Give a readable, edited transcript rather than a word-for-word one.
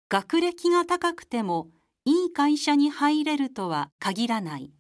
学歴が高くてもいい会社に入れるとは限らない。